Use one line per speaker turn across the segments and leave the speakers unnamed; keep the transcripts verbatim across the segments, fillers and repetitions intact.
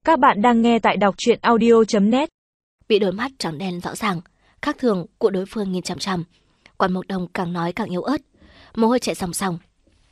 Các bạn đang nghe tại đọc truyện audio chấm net.
Bị đôi mắt tròn đen rõ ràng, khác thường của đối phương nhìn chằm chằm. Quản Mộc Đồng càng nói càng yếu ớt, mồ hôi chạy ròng ròng.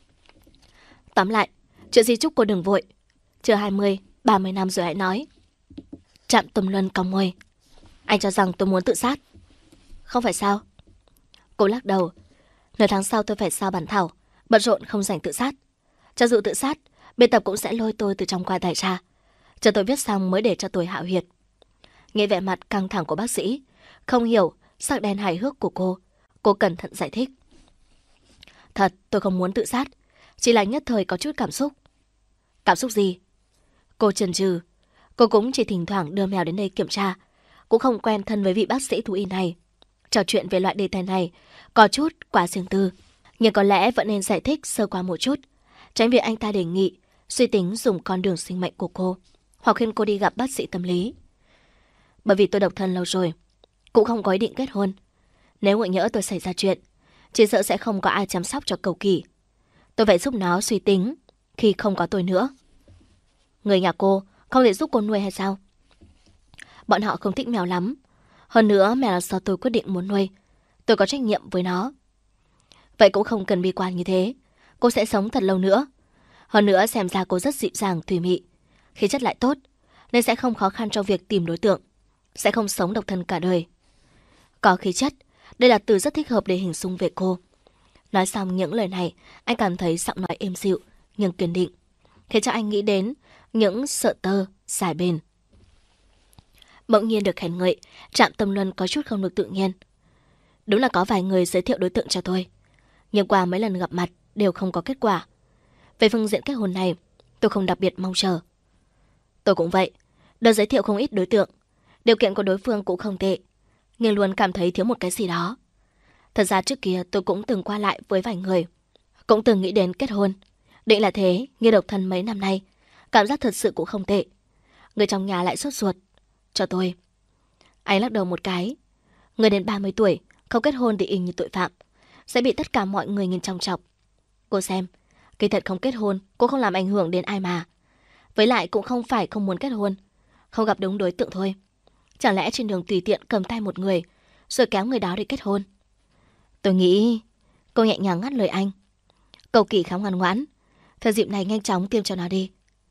Tóm lại, chuyện gì chúc cô đừng vội. Chưa hai mươi, ba mươi năm rồi hãy nói. Trạm Tầm Luân cong môi. Anh cho rằng tôi muốn tự sát. Không phải sao? Cô lắc đầu. Nửa tháng sau tôi phải sao bản thảo, bận rộn không rảnh tự sát. Cho dù tự sát, biên tập cũng sẽ lôi tôi từ trong quan tài ra. Chờ tôi viết xong mới để cho tôi hạ huyệt. Nghe vẻ mặt căng thẳng của bác sĩ, không hiểu sắc đen hài hước của cô, cô cẩn thận giải thích. Thật, tôi không muốn tự sát, chỉ là nhất thời có chút cảm xúc. Cảm xúc gì? Cô chần chừ. Cô cũng chỉ thỉnh thoảng đưa mèo đến đây kiểm tra, cũng không quen thân với vị bác sĩ thú y này. Trò chuyện về loại đề tài này có chút quá riêng tư, nhưng có lẽ vẫn nên giải thích sơ qua một chút, tránh việc anh ta đề nghị suy tính dùng con đường sinh mệnh của cô, hoặc khuyên cô đi gặp bác sĩ tâm lý. Bởi vì tôi độc thân lâu rồi, cũng không có ý định kết hôn. Nếu ngợi nhỡ tôi xảy ra chuyện, chỉ sợ sẽ không có ai chăm sóc cho Cầu Kỳ. Tôi phải giúp nó suy tính khi không có tôi nữa. Người nhà cô không thể giúp cô nuôi hay sao? Bọn họ không thích mèo lắm. Hơn nữa mèo là do tôi quyết định muốn nuôi, tôi có trách nhiệm với nó. Vậy cũng không cần bi quan như thế, cô sẽ sống thật lâu nữa. Hơn nữa xem ra cô rất dịu dàng thùy mị, khí chất lại tốt, nên sẽ không khó khăn trong việc tìm đối tượng, sẽ không sống độc thân cả đời. Có khí chất, đây là từ rất thích hợp để hình dung về cô. Nói xong những lời này, anh cảm thấy giọng nói êm dịu nhưng kiên định, khiến cho anh nghĩ đến những sợi tơ dài bền. Bỗng nhiên được khen ngợi, Trạm Tâm Luân có chút không được tự nhiên. Đúng là có vài người giới thiệu đối tượng cho tôi, nhưng qua mấy lần gặp mặt đều không có kết quả. Về phương diện kết hôn này, tôi không đặc biệt mong chờ. Tôi cũng vậy, được giới thiệu không ít đối tượng, điều kiện của đối phương cũng không tệ, nhưng luôn cảm thấy thiếu một cái gì đó. Thật ra trước kia tôi cũng từng qua lại với vài người, cũng từng nghĩ đến kết hôn. Định là thế, như độc thân mấy năm nay, cảm giác thật sự cũng không tệ. Người trong nhà lại sốt ruột cho tôi. Anh lắc đầu một cái. Người đến ba mươi tuổi, không kết hôn thì y như tội phạm, sẽ bị tất cả mọi người nhìn chòng chọc. Cô xem, kỳ thật không kết hôn cũng không làm ảnh hưởng đến ai mà. Với lại cũng không phải không muốn kết hôn, không gặp đúng đối tượng thôi. Chẳng lẽ trên đường tùy tiện cầm tay một người rồi kéo người đó đi kết hôn? Tôi nghĩ... Cô nhẹ nhàng ngắt lời anh. Cầu Kỳ khá ngoan ngoãn, thời dịp này nhanh chóng tiêm cho nó đi.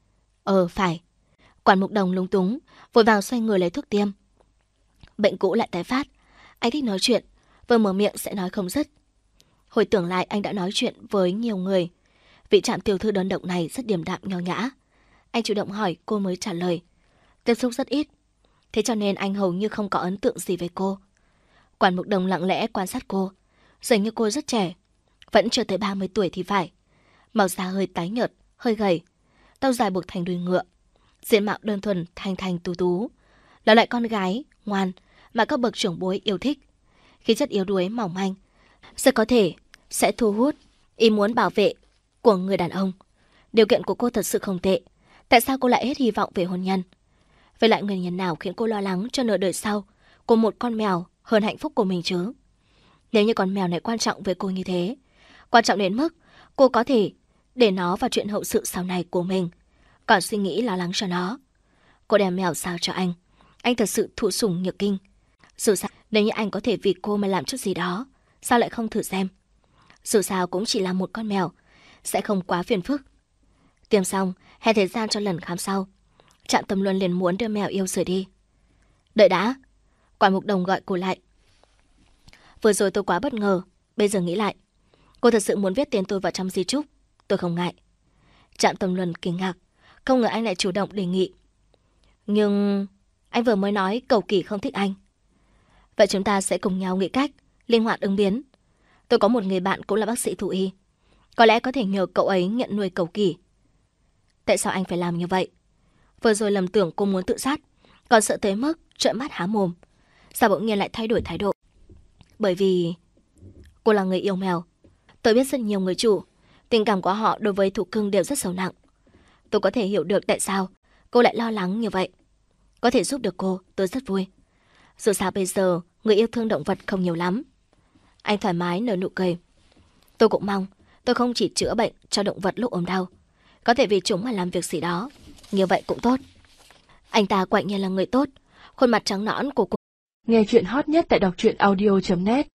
Ờ phải. Quản Mục Đồng lúng túng, vội vàng xoay người lấy thuốc tiêm. Bệnh cũ lại tái phát. Anh thích nói chuyện, vừa mở miệng sẽ nói không dứt. Hồi tưởng lại anh đã nói chuyện với nhiều người. Vị Trạm tiểu thư đơn độc này rất điềm đạm nho nhã. Anh chủ động hỏi cô mới trả lời. Tiếp xúc rất ít, thế cho nên anh hầu như không có ấn tượng gì về cô. Quản Mục Đồng lặng lẽ quan sát cô, dường như cô rất trẻ, vẫn chưa tới ba mươi tuổi thì phải. Màu da hơi tái nhợt, hơi gầy, tóc dài buộc thành đuôi ngựa, diện mạo đơn thuần thanh thanh tú tú, là loại con gái ngoan mà các bậc trưởng bối yêu thích. Khí chất yếu đuối mỏng manh, rất có thể sẽ thu hút ý muốn bảo vệ của người đàn ông. Điều kiện của cô thật sự không tệ, tại sao cô lại hết hy vọng về hôn nhân? Vậy lại nguyên nhân nào khiến cô lo lắng cho nửa đời sau của một con mèo hơn hạnh phúc của mình chứ? Nếu như con mèo này quan trọng với cô như thế, quan trọng đến mức cô có thể để nó vào chuyện hậu sự sau này của mình, còn suy nghĩ lo lắng cho nó. Cô đem mèo sao cho anh, anh thật sự thụ sủng nhược kinh. Dù sao, nếu như anh có thể vì cô mà làm chút gì đó, sao lại không thử xem? Dù sao cũng chỉ là một con mèo, sẽ không quá phiền phức. Tiêm xong, hẹn thời gian cho lần khám sau. Trạm Tâm Luân liền muốn đưa mèo yêu rời đi. Đợi đã. Quản Mục Đồng gọi cô lại. Vừa rồi tôi quá bất ngờ, bây giờ nghĩ lại, cô thật sự muốn viết tên tôi vào trong di chúc, tôi không ngại. Trạm Tâm Luân kinh ngạc, không ngờ anh lại chủ động đề nghị. Nhưng anh vừa mới nói Cầu Kỳ không thích anh. Vậy chúng ta sẽ cùng nhau nghĩ cách linh hoạt ứng biến. Tôi có một người bạn cũng là bác sĩ thú y, có lẽ có thể nhờ cậu ấy nhận nuôi Cầu Kỳ. Tại sao anh phải làm như vậy? Vừa rồi lầm tưởng cô muốn tự sát, còn sợ tới mức trợn mắt há mồm, sao bỗng nhiên lại thay đổi thái độ? Bởi vì cô là người yêu mèo. Tôi biết rất nhiều người chủ, tình cảm của họ đối với thú cưng đều rất sâu nặng. Tôi có thể hiểu được tại sao cô lại lo lắng như vậy. Có thể giúp được cô, tôi rất vui. Dù sao bây giờ người yêu thương động vật không nhiều lắm. Anh thoải mái nở nụ cười. Tôi cũng mong tôi không chỉ chữa bệnh cho động vật lúc ốm đau, có thể vì chúng mà làm việc gì đó, như vậy cũng tốt. Anh ta quả nhiên là người tốt. Khuôn mặt trắng nõn của cô.
Nghe chuyện hot nhất tại đọc truyện audio chấm net.